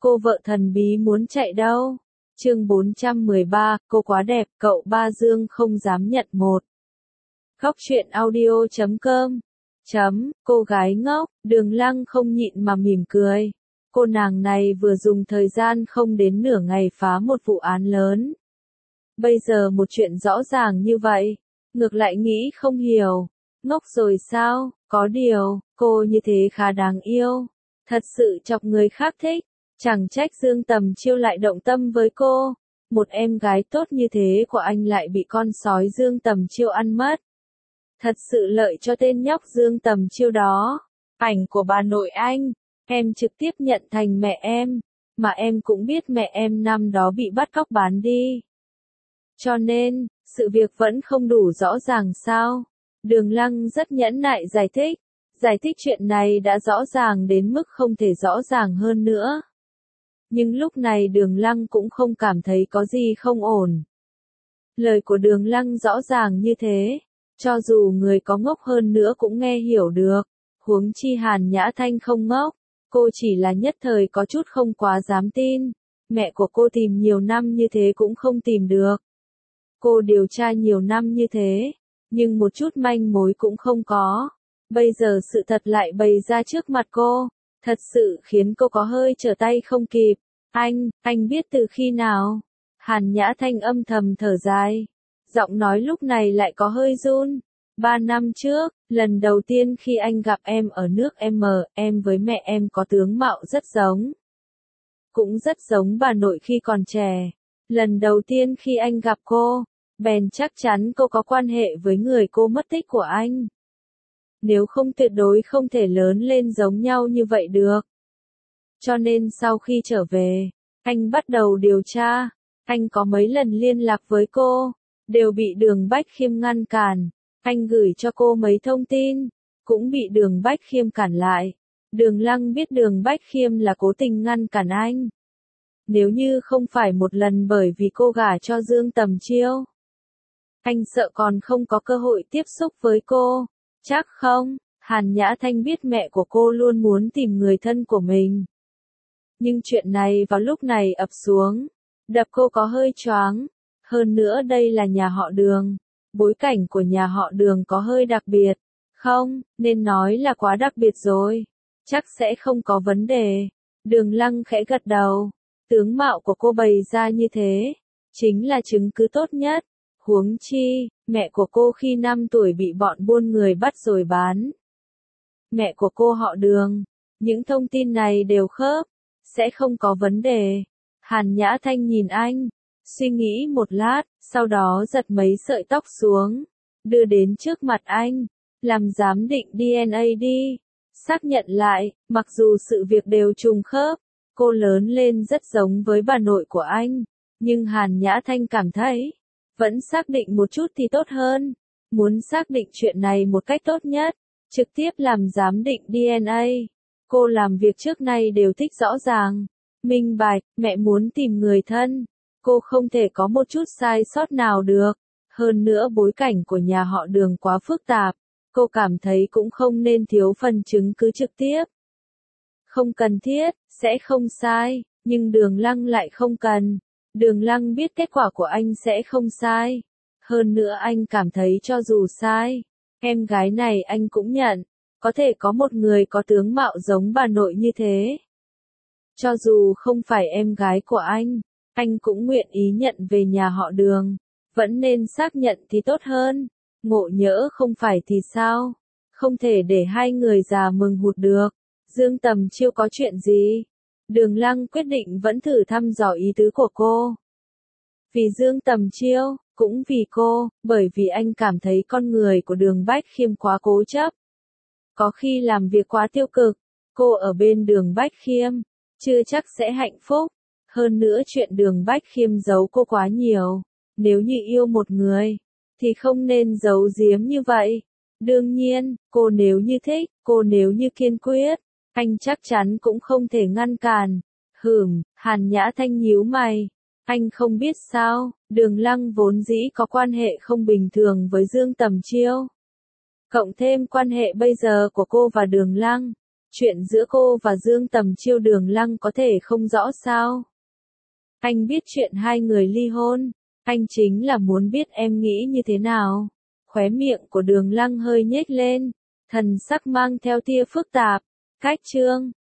Cô vợ thần bí muốn chạy đâu? Chương 413, cô quá đẹp, cậu Ba Dương không dám nhận một. Khóc chuyện audio.com. Cô gái ngốc, Đường Lăng không nhịn mà mỉm cười. Cô nàng này vừa dùng thời gian không đến nửa ngày phá một vụ án lớn. Bây giờ một chuyện rõ ràng như vậy, ngược lại nghĩ không hiểu. Ngốc rồi sao? Có điều, cô như thế khá đáng yêu. Thật sự chọc người khác thích. Chẳng trách Dương Tầm Chiêu lại động tâm với cô. Một em gái tốt như thế của anh lại bị con sói Dương Tầm Chiêu ăn mất. Thật sự lợi cho tên nhóc Dương Tầm Chiêu đó. Ảnh của bà nội anh, em trực tiếp nhận thành mẹ em, mà em cũng biết mẹ em năm đó bị bắt cóc bán đi. Cho nên, sự việc vẫn không đủ rõ ràng sao? Đường Lăng rất nhẫn nại giải thích chuyện này đã rõ ràng đến mức không thể rõ ràng hơn nữa. Nhưng lúc này Đường Lăng cũng không cảm thấy có gì không ổn. Lời của Đường Lăng rõ ràng như thế, cho dù người có ngốc hơn nữa cũng nghe hiểu được. Huống chi Hàn Nhã Thanh không ngốc, cô chỉ là nhất thời có chút không quá dám tin. Mẹ của cô tìm nhiều năm như thế cũng không tìm được. Cô điều tra nhiều năm như thế, nhưng một chút manh mối cũng không có. Bây giờ sự thật lại bày ra trước mặt cô, thật sự khiến cô có hơi trở tay không kịp. Anh biết từ khi nào? Hàn Nhã Thanh âm thầm thở dài. Giọng nói lúc này lại có hơi run. 3 năm trước, lần đầu tiên khi anh gặp em ở nước M, em với mẹ em có tướng mạo rất giống. Cũng rất giống bà nội khi còn trẻ. Lần đầu tiên khi anh gặp cô, bèn chắc chắn cô có quan hệ với người cô mất tích của anh. Nếu không tuyệt đối không thể lớn lên giống nhau như vậy được. Cho nên sau khi trở về, anh bắt đầu điều tra. Anh có mấy lần liên lạc với cô, đều bị Đường Bách Khiêm ngăn cản. Anh gửi cho cô mấy thông tin, cũng bị Đường Bách Khiêm cản lại. Đường Lăng biết Đường Bách Khiêm là cố tình ngăn cản anh. Nếu như không phải một lần bởi vì cô gả cho Dương Tầm Chiêu, anh sợ còn không có cơ hội tiếp xúc với cô. Chắc không? Hàn Nhã Thanh biết mẹ của cô luôn muốn tìm người thân của mình. Nhưng chuyện này vào lúc này ập xuống, đập cô có hơi choáng. Hơn nữa đây là nhà họ Đường. Bối cảnh của nhà họ Đường có hơi đặc biệt. Không, nên nói là quá đặc biệt rồi. Chắc sẽ không có vấn đề. Đường Lăng khẽ gật đầu. Tướng mạo của cô bày ra như thế, chính là chứng cứ tốt nhất. Huống chi, mẹ của cô khi 5 tuổi bị bọn buôn người bắt rồi bán. Mẹ của cô họ Đường. Những thông tin này đều khớp. Sẽ không có vấn đề. Hàn Nhã Thanh nhìn anh, suy nghĩ một lát, sau đó giật mấy sợi tóc xuống, đưa đến trước mặt anh, làm giám định DNA đi. Xác nhận lại, mặc dù sự việc đều trùng khớp, cô lớn lên rất giống với bà nội của anh, nhưng Hàn Nhã Thanh cảm thấy, vẫn xác định một chút thì tốt hơn. Muốn xác định chuyện này một cách tốt nhất, trực tiếp làm giám định DNA. Cô làm việc trước nay đều thích rõ ràng, minh bạch. Mẹ muốn tìm người thân, cô không thể có một chút sai sót nào được. Hơn nữa bối cảnh của nhà họ Đường quá phức tạp, cô cảm thấy cũng không nên thiếu phần chứng cứ trực tiếp. Không cần thiết, sẽ không sai, nhưng Đường Lăng lại không cần. Đường Lăng biết kết quả của anh sẽ không sai. Hơn nữa anh cảm thấy cho dù sai, em gái này anh cũng nhận. Có thể có một người có tướng mạo giống bà nội như thế. Cho dù không phải em gái của anh cũng nguyện ý nhận về nhà họ Đường. Vẫn nên xác nhận thì tốt hơn. Ngộ nhỡ không phải thì sao? Không thể để hai người già mừng hụt được. Dương Tầm Chiêu có chuyện gì? Đường Lăng quyết định vẫn thử thăm dò ý tứ của cô. Vì Dương Tầm Chiêu, cũng vì cô, bởi vì anh cảm thấy con người của Đường Bách Khiêm quá cố chấp. Có khi làm việc quá tiêu cực, cô ở bên Đường Bách Khiêm, chưa chắc sẽ hạnh phúc. Hơn nữa chuyện Đường Bách Khiêm giấu cô quá nhiều. Nếu như yêu một người, thì không nên giấu giếm như vậy. Đương nhiên, cô nếu như thích, cô nếu như kiên quyết, anh chắc chắn cũng không thể ngăn cản. Hàn Nhã Thanh nhíu mày. Anh không biết sao, Đường Lăng vốn dĩ có quan hệ không bình thường với Dương Tầm Chiêu. Cộng thêm quan hệ bây giờ của cô và Đường Lăng, Chuyện giữa cô và Dương Tầm Chiêu Đường Lăng có thể không rõ sao? Anh biết chuyện hai người ly hôn, anh chính là muốn biết em nghĩ như thế nào. Khóe miệng của Đường Lăng hơi nhếch lên, thần sắc mang theo tia phức tạp. Cách chương